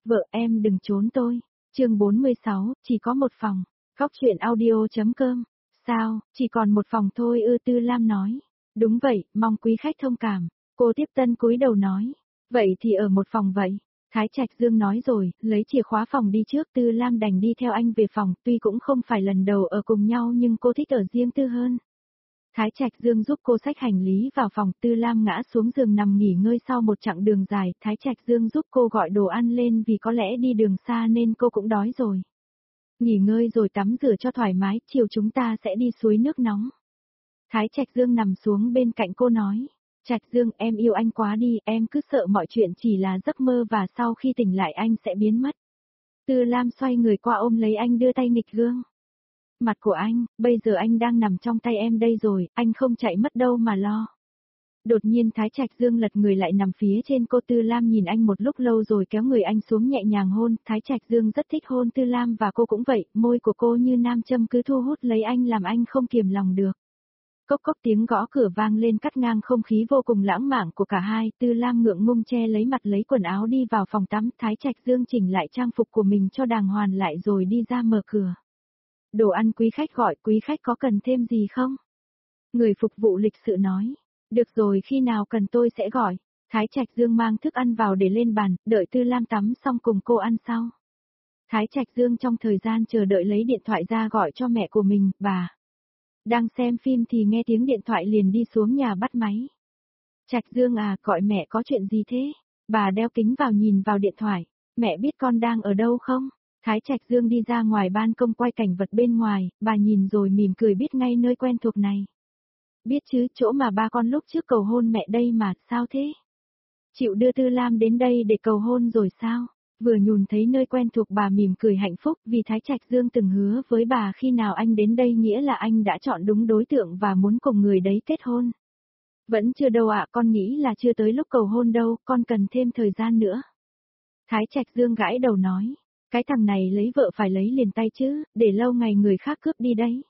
Vợ em đừng trốn tôi. Chương 46, chỉ có một phòng. Góc truyện audio.com. Sao, chỉ còn một phòng thôi ư? Tư Lam nói. Đúng vậy, mong quý khách thông cảm. Cô tiếp tân cúi đầu nói. Vậy thì ở một phòng vậy. Thái Trạch Dương nói rồi, lấy chìa khóa phòng đi trước. Tư Lam đành đi theo anh về phòng, tuy cũng không phải lần đầu ở cùng nhau nhưng cô thích ở riêng tư hơn. Thái Trạch Dương giúp cô xách hành lý vào phòng, Tư Lam ngã xuống giường nằm nghỉ ngơi sau một chặng đường dài, Thái Trạch Dương giúp cô gọi đồ ăn lên vì có lẽ đi đường xa nên cô cũng đói rồi. Nghỉ ngơi rồi tắm rửa cho thoải mái, chiều chúng ta sẽ đi suối nước nóng. Thái Trạch Dương nằm xuống bên cạnh cô nói, Trạch Dương em yêu anh quá đi, em cứ sợ mọi chuyện chỉ là giấc mơ và sau khi tỉnh lại anh sẽ biến mất. Tư Lam xoay người qua ôm lấy anh đưa tay nghịch gương. Mặt của anh, bây giờ anh đang nằm trong tay em đây rồi, anh không chạy mất đâu mà lo. Đột nhiên Thái Trạch Dương lật người lại nằm phía trên cô. Tư Lam nhìn anh một lúc lâu rồi kéo người anh xuống nhẹ nhàng hôn, Thái Trạch Dương rất thích hôn Tư Lam và cô cũng vậy, môi của cô như nam châm cứ thu hút lấy anh làm anh không kiềm lòng được. Cốc cốc tiếng gõ cửa vang lên cắt ngang không khí vô cùng lãng mạn của cả hai, Tư Lam ngượng ngùng che lấy mặt lấy quần áo đi vào phòng tắm, Thái Trạch Dương chỉnh lại trang phục của mình cho đàng hoàng lại rồi đi ra mở cửa. Đồ ăn quý khách gọi, quý khách có cần thêm gì không? Người phục vụ lịch sự nói. Được rồi, khi nào cần tôi sẽ gọi. Thái Trạch Dương mang thức ăn vào để lên bàn, đợi Tư Lam tắm xong cùng cô ăn sau. Thái Trạch Dương trong thời gian chờ đợi lấy điện thoại ra gọi cho mẹ của mình, bà. Đang xem phim thì nghe tiếng điện thoại liền đi xuống nhà bắt máy. Trạch Dương à, gọi mẹ có chuyện gì thế? Bà đeo kính vào nhìn vào điện thoại. Mẹ biết con đang ở đâu không? Thái Trạch Dương đi ra ngoài ban công quay cảnh vật bên ngoài, bà nhìn rồi mỉm cười biết ngay nơi quen thuộc này. Biết chứ, chỗ mà ba con lúc trước cầu hôn mẹ đây mà, sao thế? Chịu đưa Tư Lam đến đây để cầu hôn rồi sao? Vừa nhùn thấy nơi quen thuộc bà mỉm cười hạnh phúc vì Thái Trạch Dương từng hứa với bà khi nào anh đến đây nghĩa là anh đã chọn đúng đối tượng và muốn cùng người đấy kết hôn. Vẫn chưa đâu ạ, con nghĩ là chưa tới lúc cầu hôn đâu, con cần thêm thời gian nữa. Thái Trạch Dương gãi đầu nói. Cái thằng này lấy vợ phải lấy liền tay chứ, để lâu ngày người khác cướp đi đấy.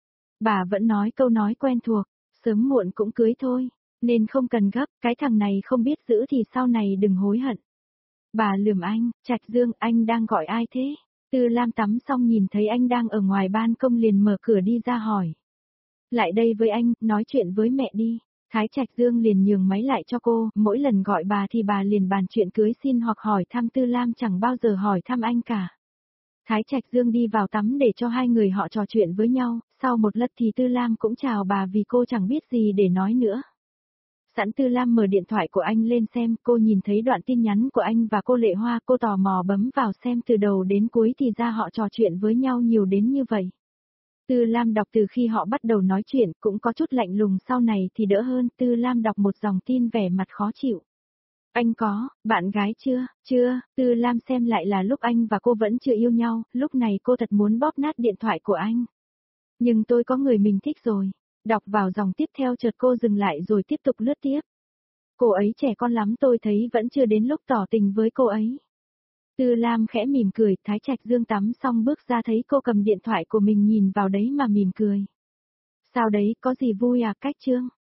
Bà vẫn nói câu nói quen thuộc, sớm muộn cũng cưới thôi, nên không cần gấp, cái thằng này không biết giữ thì sau này đừng hối hận. Bà lườm anh, Trạch Dương, anh đang gọi ai thế? Tư Lam tắm xong nhìn thấy anh đang ở ngoài ban công liền mở cửa đi ra hỏi. Lại đây với anh, nói chuyện với mẹ đi. Thái Trạch Dương liền nhường máy lại cho cô, mỗi lần gọi bà thì bà liền bàn chuyện cưới xin hoặc hỏi thăm. Tư Lam chẳng bao giờ hỏi thăm anh cả. Thái Trạch Dương đi vào tắm để cho hai người họ trò chuyện với nhau, sau một lát thì Tư Lam cũng chào bà vì cô chẳng biết gì để nói nữa. Sẵn Tư Lam mở điện thoại của anh lên xem, cô nhìn thấy đoạn tin nhắn của anh và cô Lệ Hoa, cô tò mò bấm vào xem từ đầu đến cuối thì ra họ trò chuyện với nhau nhiều đến như vậy. Tư Lam đọc từ khi họ bắt đầu nói chuyện cũng có chút lạnh lùng, sau này thì đỡ hơn. Tư Lam đọc một dòng tin vẻ mặt khó chịu. Anh có, bạn gái chưa? Chưa, Tư Lam xem lại là lúc anh và cô vẫn chưa yêu nhau, lúc này cô thật muốn bóp nát điện thoại của anh. Nhưng tôi có người mình thích rồi. Đọc vào dòng tiếp theo chợt cô dừng lại rồi tiếp tục lướt tiếp. Cô ấy trẻ con lắm, tôi thấy vẫn chưa đến lúc tỏ tình với cô ấy. Tư Lam khẽ mỉm cười, Thái Trạch Dương tắm xong bước ra thấy cô cầm điện thoại của mình nhìn vào đấy mà mỉm cười. Sao đấy, có gì vui à? Cách chương.